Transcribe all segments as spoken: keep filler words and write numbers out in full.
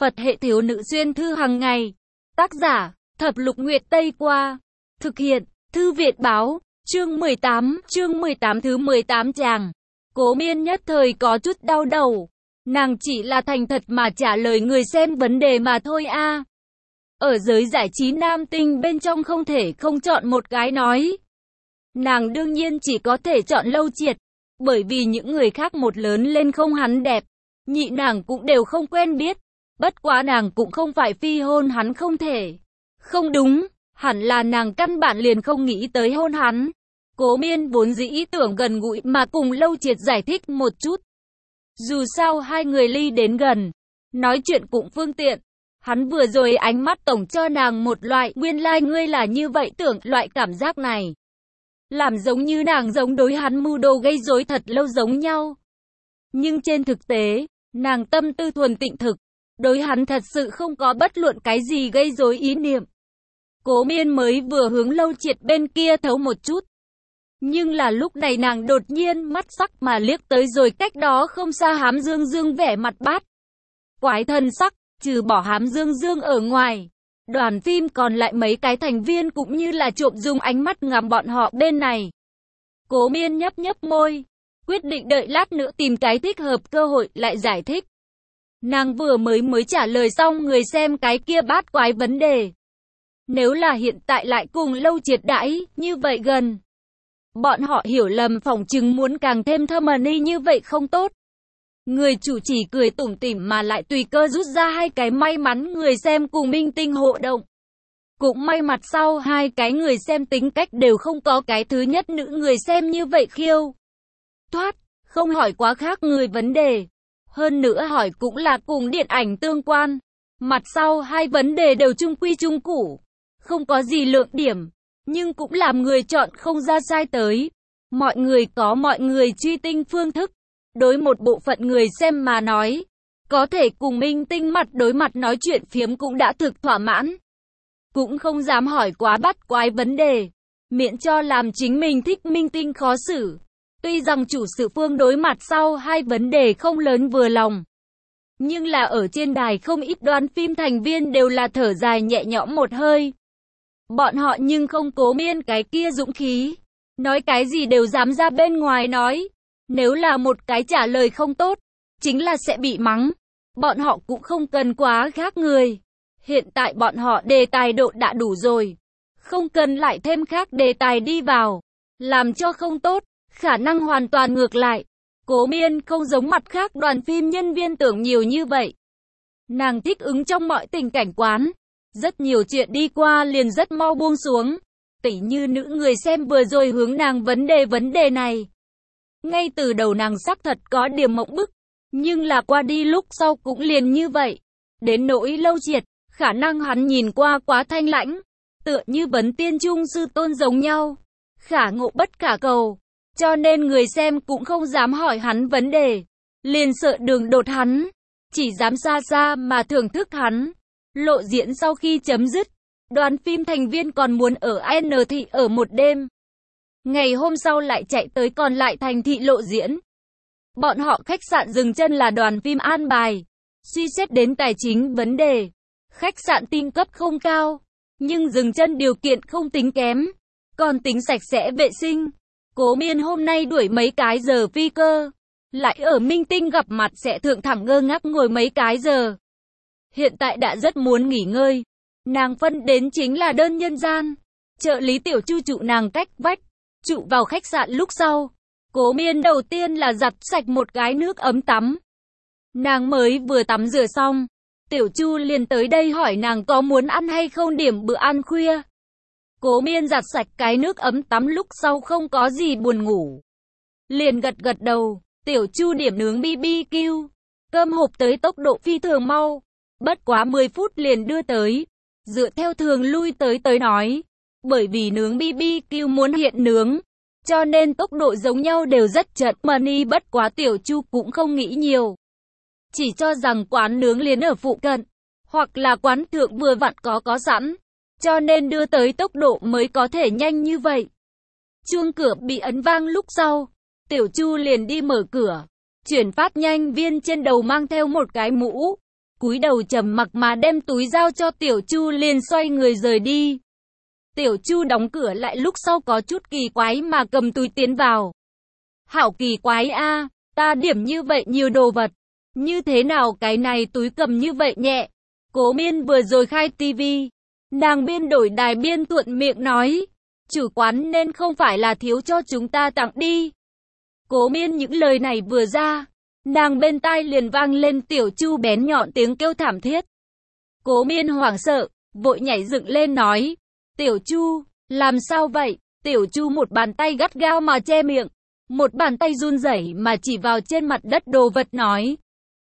Phật hệ thiếu nữ xuyên thư hàng ngày. Tác giả, Thập Lục Nguyệt Tây Qua. Thực hiện, Thư Việt Báo. Chương mười tám, chương mười tám thứ mười tám chàng. Cố Miên nhất thời có chút đau đầu. Nàng chỉ là thành thật mà trả lời người xem vấn đề mà thôi a. Ở giới giải trí nam tinh bên trong không thể không chọn một cái nói. Nàng đương nhiên chỉ có thể chọn Lâu Triệt. Bởi vì những người khác một lớn lên không hắn đẹp, nhị nàng cũng đều không quen biết. Bất quá nàng cũng không phải phi hôn hắn không thể. Không đúng, hẳn là nàng căn bản liền không nghĩ tới hôn hắn. Cố Miên vốn dĩ ý tưởng gần gũi mà cùng Lâu Triệt giải thích một chút. Dù sao hai người ly đến gần, nói chuyện cũng phương tiện. Hắn vừa rồi ánh mắt tổng cho nàng một loại nguyên lai like ngươi là như vậy tưởng loại cảm giác này. Làm giống như nàng giống đối hắn mưu đồ gây rối thật lâu giống nhau. Nhưng trên thực tế, nàng tâm tư thuần tịnh thực, đối hắn thật sự không có bất luận cái gì gây rối ý niệm. Cố Miên mới vừa hướng Lâu Triệt bên kia thấu một chút. Nhưng là lúc này nàng đột nhiên mắt sắc mà liếc tới rồi cách đó không xa Hám Dương Dương vẻ mặt bát quái thân sắc, trừ bỏ Hám Dương Dương ở ngoài. Đoàn phim còn lại mấy cái thành viên cũng như là trộm dùng ánh mắt ngắm bọn họ bên này. Cố Miên nhấp nhấp môi, quyết định đợi lát nữa tìm cái thích hợp cơ hội lại giải thích. Nàng vừa mới mới trả lời xong người xem cái kia bát quái vấn đề. Nếu là hiện tại lại cùng Lâu Triệt đãi, như vậy gần. Bọn họ hiểu lầm phỏng chừng muốn càng thêm thâm ẩn y như vậy không tốt. Người chủ chỉ cười tủm tỉm mà lại tùy cơ rút ra hai cái may mắn người xem cùng minh tinh hộ động. Cũng may mặt sau hai cái người xem tính cách đều không có cái thứ nhất nữ người xem như vậy khiêu thoát, không hỏi quá khác người vấn đề. Hơn nữa hỏi cũng là cùng điện ảnh tương quan. Mặt sau hai vấn đề đều chung quy chung củ, không có gì lượng điểm, nhưng cũng làm người chọn không ra sai tới. Mọi người có mọi người truy tinh phương thức. Đối một bộ phận người xem mà nói, có thể cùng minh tinh mặt đối mặt nói chuyện phiếm cũng đã thực thỏa mãn. Cũng không dám hỏi quá bắt quái vấn đề, miễn cho làm chính mình thích minh tinh khó xử. Tuy rằng chủ sự phương đối mặt sau hai vấn đề không lớn vừa lòng, nhưng là ở trên đài không ít đoàn phim thành viên đều là thở dài nhẹ nhõm một hơi. Bọn họ nhưng không Cố Miên cái kia dũng khí, nói cái gì đều dám ra bên ngoài nói. Nếu là một cái trả lời không tốt, chính là sẽ bị mắng. Bọn họ cũng không cần quá khác người. Hiện tại bọn họ đề tài độ đã đủ rồi. Không cần lại thêm khác đề tài đi vào. Làm cho không tốt, khả năng hoàn toàn ngược lại. Cố Miên không giống mặt khác đoàn phim nhân viên tưởng nhiều như vậy. Nàng thích ứng trong mọi tình cảnh quán. Rất nhiều chuyện đi qua liền rất mau buông xuống. Tỉ như nữ người xem vừa rồi hướng nàng vấn đề vấn đề này. Ngay từ đầu nàng xác thật có điểm mộng bức, nhưng là qua đi lúc sau cũng liền như vậy. Đến nỗi Lâu Triệt, khả năng hắn nhìn qua quá thanh lãnh, tựa như vấn tiên trung sư tôn giống nhau, khả ngộ bất khả cầu, cho nên người xem cũng không dám hỏi hắn vấn đề, liền sợ đường đột hắn, chỉ dám xa xa mà thưởng thức hắn. Lộ diễn sau khi chấm dứt, đoàn phim thành viên còn muốn ở N thị ở một đêm. Ngày hôm sau lại chạy tới còn lại thành thị lộ diễn. Bọn họ khách sạn dừng chân là đoàn phim an bài. Suy xét đến tài chính vấn đề, khách sạn tinh cấp không cao, nhưng dừng chân điều kiện không tính kém, còn tính sạch sẽ vệ sinh. Cố Miên hôm nay đuổi mấy cái giờ phi cơ, lại ở minh tinh gặp mặt sẽ thượng thẳng ngơ ngác ngồi mấy cái giờ. Hiện tại đã rất muốn nghỉ ngơi. Nàng phân đến chính là đơn nhân gian. Trợ lý Tiểu Chu trụ nàng cách vách. Trụ vào khách sạn lúc sau, Cố Miên đầu tiên là giặt sạch một cái nước ấm tắm. Nàng mới vừa tắm rửa xong, Tiểu Chu liền tới đây hỏi nàng có muốn ăn hay không điểm bữa ăn khuya. Cố Miên giặt sạch cái nước ấm tắm lúc sau không có gì buồn ngủ, liền gật gật đầu. Tiểu Chu điểm nướng bê bê kiu, cơm hộp tới tốc độ phi thường mau, bất quá mười phút liền đưa tới. Dựa theo thường lui tới tới nói, bởi vì nướng bê bê kiu muốn hiện nướng, cho nên tốc độ giống nhau đều rất chậm. Money bất quá Tiểu Chu cũng không nghĩ nhiều, chỉ cho rằng quán nướng liền ở phụ cận, hoặc là quán thượng vừa vặn có có sẵn, cho nên đưa tới tốc độ mới có thể nhanh như vậy. Chuông cửa bị ấn vang lúc sau, Tiểu Chu liền đi mở cửa. Chuyển phát nhanh viên trên đầu mang theo một cái mũ, cúi đầu trầm mặc mà đem túi giao cho Tiểu Chu liền xoay người rời đi. Tiểu Chu đóng cửa lại lúc sau có chút kỳ quái mà cầm túi tiến vào. Hảo kỳ quái a, ta điểm như vậy nhiều đồ vật. Như thế nào cái này túi cầm như vậy nhẹ? Cố Miên vừa rồi khai tivi. Nàng biên đổi đài biên thuận miệng nói. Chủ quán nên không phải là thiếu cho chúng ta tặng đi. Cố Miên những lời này vừa ra. Nàng bên tai liền vang lên Tiểu Chu bén nhọn tiếng kêu thảm thiết. Cố Miên hoảng sợ, vội nhảy dựng lên nói. Tiểu Chu, làm sao vậy? Tiểu Chu một bàn tay gắt gao mà che miệng. Một bàn tay run rẩy mà chỉ vào trên mặt đất đồ vật nói.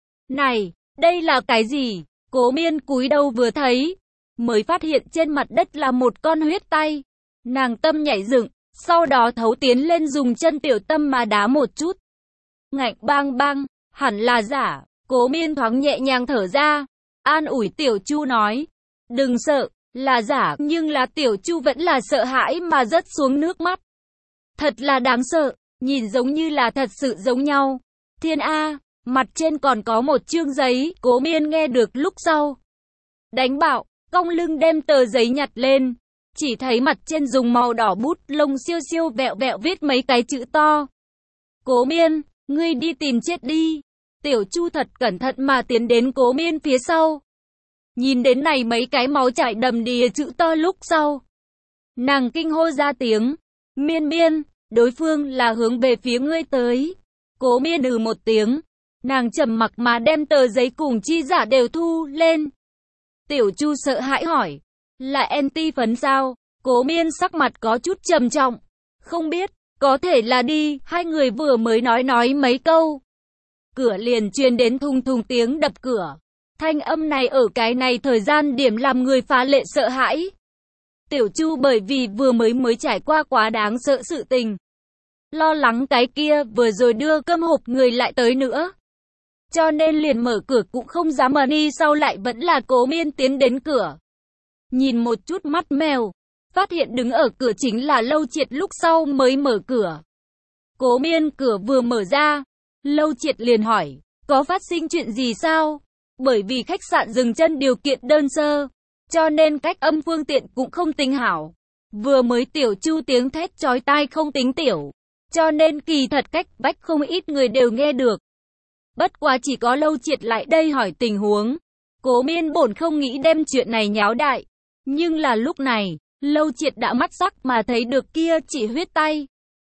Này, đây là cái gì? Cố Miên cúi đầu vừa thấy. Mới phát hiện trên mặt đất là một con huyết tay. Nàng tâm nhảy dựng, sau đó thấu tiến lên dùng chân tiểu tâm mà đá một chút. Ngạnh bang bang, hẳn là giả. Cố Miên thoáng nhẹ nhàng thở ra. An ủi Tiểu Chu nói. Đừng sợ, là giả. Nhưng là Tiểu Chu vẫn là sợ hãi mà rớt xuống nước mắt. Thật là đáng sợ, nhìn giống như là thật sự giống nhau. Thiên A, mặt trên còn có một chương giấy. Cố Miên nghe được lúc sau. Đánh bạo, cong lưng đem tờ giấy nhặt lên. Chỉ thấy mặt trên dùng màu đỏ bút lông siêu siêu vẹo vẹo viết mấy cái chữ to. Cố Miên, ngươi đi tìm chết đi. Tiểu Chu thật cẩn thận mà tiến đến Cố Miên phía sau. Nhìn đến này mấy cái máu chảy đầm đìa chữ to lúc sau. Nàng kinh hô ra tiếng. Miên Miên, đối phương là hướng về phía ngươi tới. Cố Miên ừ một tiếng. Nàng trầm mặc mà đem tờ giấy cùng chi giả đều thu lên. Tiểu Chu sợ hãi hỏi. Là anti phấn sao? Cố Miên sắc mặt có chút trầm trọng. Không biết, có thể là đi. Hai người vừa mới nói nói mấy câu. Cửa liền truyền đến thùng thùng tiếng đập cửa. Thanh âm này ở cái này thời gian điểm làm người phá lệ sợ hãi. Tiểu Chu bởi vì vừa mới mới trải qua quá đáng sợ sự tình. Lo lắng cái kia vừa rồi đưa cơm hộp người lại tới nữa. Cho nên liền mở cửa cũng không dám mở đi, sau lại vẫn là Cố Miên tiến đến cửa. Nhìn một chút mắt mèo, phát hiện đứng ở cửa chính là Lâu Triệt lúc sau mới mở cửa. Cố Miên cửa vừa mở ra, Lâu Triệt liền hỏi, có phát sinh chuyện gì sao? Bởi vì khách sạn dừng chân điều kiện đơn sơ, cho nên cách âm phương tiện cũng không tính hảo. Vừa mới Tiểu Chu tiếng thét chói tai không tính tiểu, cho nên kỳ thật cách vách không ít người đều nghe được. Bất quá chỉ có Lâu Triệt lại đây hỏi tình huống. Cố Miên bổn không nghĩ đem chuyện này nháo đại. Nhưng là lúc này, Lâu Triệt đã mắt sắc mà thấy được kia chỉ huyết tay.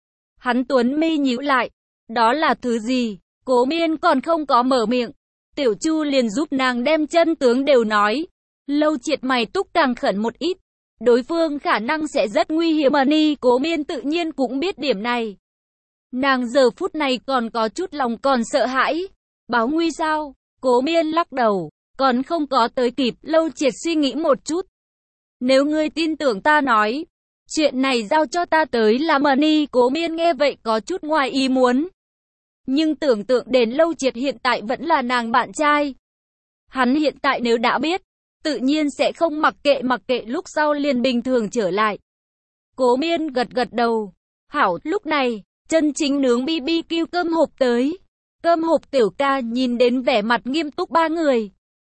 Hắn tuấn mi nhíu lại. Đó là thứ gì? Cố Miên còn không có mở miệng. Tiểu Chu liền giúp nàng đem chân tướng đều nói. Lâu Triệt mày túc càng khẩn một ít. Đối phương khả năng sẽ rất nguy hiểm mà ni. Cố Miên tự nhiên cũng biết điểm này. Nàng giờ phút này còn có chút lòng còn sợ hãi. Báo nguy sao? Cố Miên lắc đầu. Còn không có tới kịp. Lâu Triệt suy nghĩ một chút. Nếu ngươi tin tưởng ta nói, chuyện này giao cho ta tới làm mà ni. Cố Miên nghe vậy có chút ngoài ý muốn. Nhưng tưởng tượng đến Lâu Triệt hiện tại vẫn là nàng bạn trai. Hắn hiện tại nếu đã biết, tự nhiên sẽ không mặc kệ mặc kệ lúc sau liền bình thường trở lại. Cố Miên gật gật đầu. Hảo, lúc này, chân chính nướng bi bi kiu cơm hộp tới. Cơm hộp Tiểu ca nhìn đến vẻ mặt nghiêm túc ba người.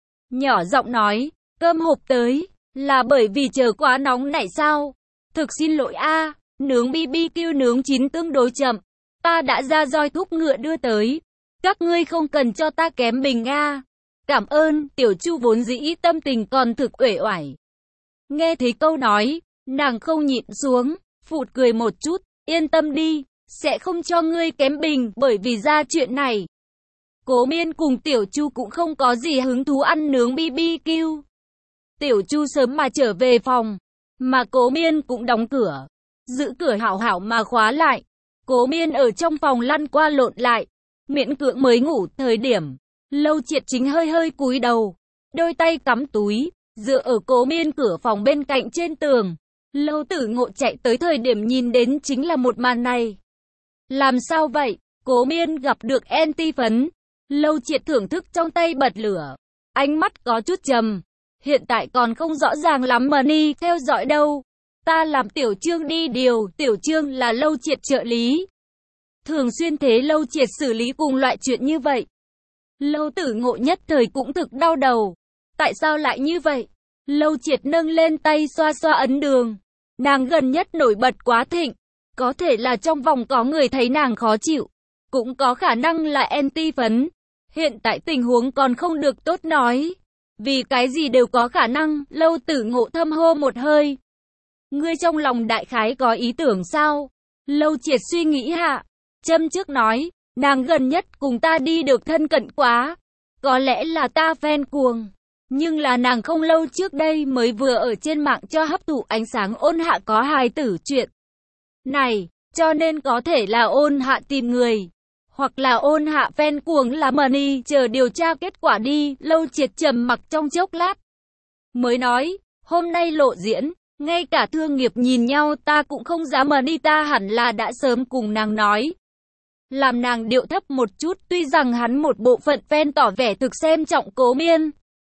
Nhỏ giọng nói, cơm hộp tới, là bởi vì chờ quá nóng nảy sao? Thực xin lỗi a, nướng bi bi kiu nướng chín tương đối chậm. Ta đã ra roi thúc ngựa đưa tới. Các ngươi không cần cho ta kém bình a. Cảm ơn. Tiểu Chu vốn dĩ tâm tình còn thực uể oải. Nghe thấy câu nói, nàng không nhịn xuống, phụt cười một chút. Yên tâm đi, sẽ không cho ngươi kém bình. Bởi vì ra chuyện này, Cố Miên cùng Tiểu Chu cũng không có gì hứng thú ăn nướng bi bi kiu. Tiểu Chu sớm mà trở về phòng, mà Cố Miên cũng đóng cửa, giữ cửa hảo hảo mà khóa lại. Cố Miên ở trong phòng lăn qua lộn lại, miễn cưỡng mới ngủ. Thời điểm, Lâu Triệt chính hơi hơi cúi đầu, đôi tay cắm túi, dựa ở Cố Miên cửa phòng bên cạnh trên tường. Lâu Tử Ngộ chạy tới thời điểm nhìn đến chính là một màn này. Làm sao vậy? Cố Miên gặp được anti phấn. Lâu Triệt thưởng thức trong tay bật lửa, ánh mắt có chút trầm. Hiện tại còn không rõ ràng lắm mà ni theo dõi đâu. Ta làm Tiểu Trương đi điều. Tiểu Trương là Lâu Triệt trợ lý, thường xuyên thế Lâu Triệt xử lý cùng loại chuyện như vậy. Lâu Tử Ngộ nhất thời cũng thực đau đầu. Tại sao lại như vậy? Lâu Triệt nâng lên tay xoa xoa ấn đường. Nàng gần nhất nổi bật quá thịnh. Có thể là trong vòng có người thấy nàng khó chịu. Cũng có khả năng là anti phấn. Hiện tại tình huống còn không được tốt nói. Vì cái gì đều có khả năng. Lâu Tử Ngộ thâm hô một hơi. Ngươi trong lòng đại khái có ý tưởng sao? Lâu Triệt suy nghĩ hạ. Châm trước nói. Nàng gần nhất cùng ta đi được thân cận quá. Có lẽ là ta fan cuồng. Nhưng là nàng không lâu trước đây mới vừa ở trên mạng cho hấp thụ ánh sáng Ôn Hạ có hài tử chuyện này. Cho nên có thể là Ôn Hạ tìm người. Hoặc là Ôn Hạ fan cuồng là Money. Chờ điều tra kết quả đi. Lâu Triệt trầm mặc trong chốc lát. Mới nói. Hôm nay lộ diễn. Ngay cả thương nghiệp nhìn nhau ta cũng không dám Money, ta hẳn là đã sớm cùng nàng nói. Làm nàng điệu thấp một chút, tuy rằng hắn một bộ phận fan tỏ vẻ thực xem trọng Cố Miên.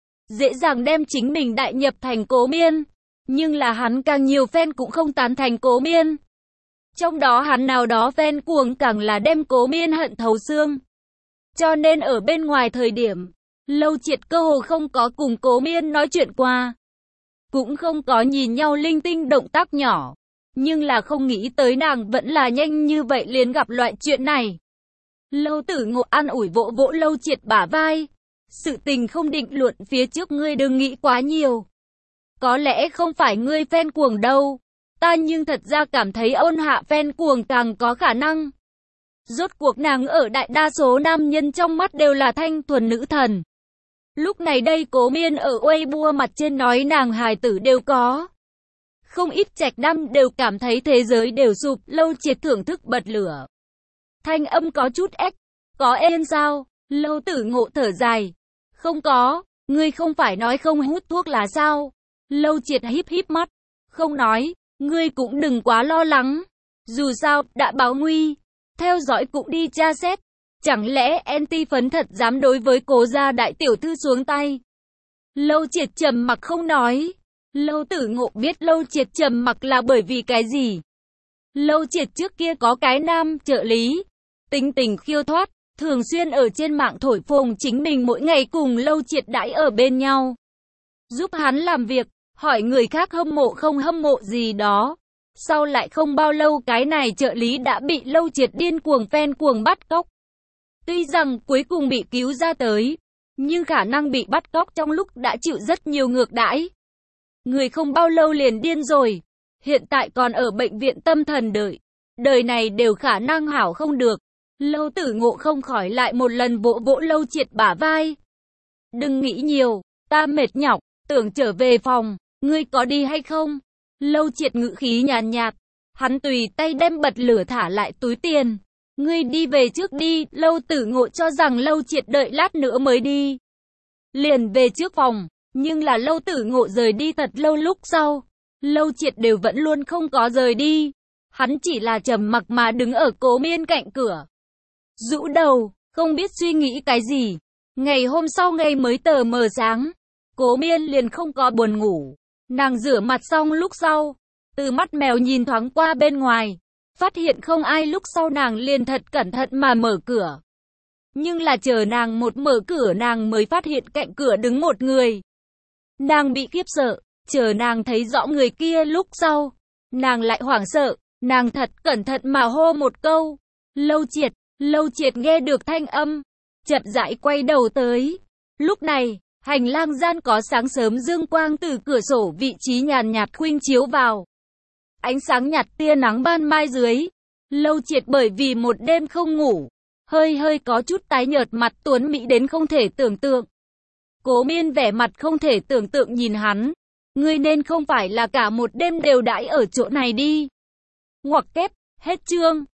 Dễ dàng đem chính mình đại nhập thành Cố Miên. Nhưng là hắn càng nhiều fan cũng không tán thành Cố Miên. Trong đó hắn nào đó fan cuồng càng là đem Cố Miên hận thấu xương. Cho nên ở bên ngoài thời điểm, Lâu Triệt cơ hồ không có cùng Cố Miên nói chuyện qua. Cũng không có nhìn nhau linh tinh động tác nhỏ. Nhưng là không nghĩ tới nàng vẫn là nhanh như vậy liền gặp loại chuyện này. Lâu Tử Ngộ an ủi vỗ vỗ Lâu Triệt bả vai. Sự tình không định luận phía trước ngươi đừng nghĩ quá nhiều. Có lẽ không phải ngươi fan cuồng đâu. Ta nhưng thật ra cảm thấy Ôn Hạ fan cuồng càng có khả năng. Rốt cuộc nàng ở đại đa số nam nhân trong mắt đều là thanh thuần nữ thần. Lúc này đây Cố Miên ở Weibo mặt trên nói nàng hài tử đều có. Không ít trạch nam đều cảm thấy thế giới đều sụp. Lâu Triệt thưởng thức bật lửa. Thanh âm có chút ếch. Có ên sao? Lâu Tử Ngộ thở dài. Không có. Ngươi không phải nói không hút thuốc là sao? Lâu Triệt híp híp mắt. Không nói. Ngươi cũng đừng quá lo lắng. Dù sao, đã báo nguy. Theo dõi cũng đi tra xét. Chẳng lẽ anti phấn thật dám đối với Cố gia đại tiểu thư xuống tay? Lâu Triệt trầm mặc không nói. Lâu Tử Ngộ biết Lâu Triệt trầm mặc là bởi vì cái gì. Lâu Triệt trước kia có cái nam trợ lý. Tính tình khiêu thoát. Thường xuyên ở trên mạng thổi phồng chính mình mỗi ngày cùng Lâu Triệt đãi ở bên nhau. Giúp hắn làm việc. Hỏi người khác hâm mộ không hâm mộ gì đó. Sau lại không bao lâu cái này trợ lý đã bị Lâu Triệt điên cuồng fan cuồng bắt cóc. Tuy rằng cuối cùng bị cứu ra tới. Nhưng khả năng bị bắt cóc trong lúc đã chịu rất nhiều ngược đãi. Người không bao lâu liền điên rồi. Hiện tại còn ở bệnh viện tâm thần đợi. Đời này đều khả năng hảo không được. Lâu Tử Ngộ không khỏi lại một lần vỗ vỗ Lâu Triệt bả vai. Đừng nghĩ nhiều. Ta mệt nhọc. Tưởng trở về phòng. Ngươi có đi hay không? Lâu Triệt ngữ khí nhàn nhạt. Hắn tùy tay đem bật lửa thả lại túi tiền. Ngươi đi về trước đi. Lâu Tử Ngộ cho rằng Lâu Triệt đợi lát nữa mới đi. Liền về trước phòng. Nhưng là Lâu Tử Ngộ rời đi thật lâu lúc sau. Lâu Triệt đều vẫn luôn không có rời đi. Hắn chỉ là trầm mặc mà đứng ở Cố Miên cạnh cửa. Rũ đầu, không biết suy nghĩ cái gì. Ngày hôm sau ngày mới tờ mờ sáng. Cố Miên liền không có buồn ngủ. Nàng rửa mặt xong lúc sau. Từ mắt mèo nhìn thoáng qua bên ngoài. Phát hiện không ai lúc sau nàng liền thật cẩn thận mà mở cửa. Nhưng là chờ nàng một mở cửa nàng mới phát hiện cạnh cửa đứng một người. Nàng bị khiếp sợ, chờ nàng thấy rõ người kia lúc sau. Nàng lại hoảng sợ, nàng thật cẩn thận mà hô một câu. Lâu Triệt, Lâu Triệt nghe được thanh âm. Chậm rãi quay đầu tới. Lúc này, hành lang gian có sáng sớm dương quang từ cửa sổ vị trí nhàn nhạt khuynh chiếu vào. Ánh sáng nhạt tia nắng ban mai dưới. Lâu Triệt bởi vì một đêm không ngủ. Hơi hơi có chút tái nhợt mặt tuấn mỹ đến không thể tưởng tượng. Cố Miên vẻ mặt không thể tưởng tượng nhìn hắn. Ngươi nên không phải là cả một đêm đều đãi ở chỗ này đi. Ngoặc kép, hết chương.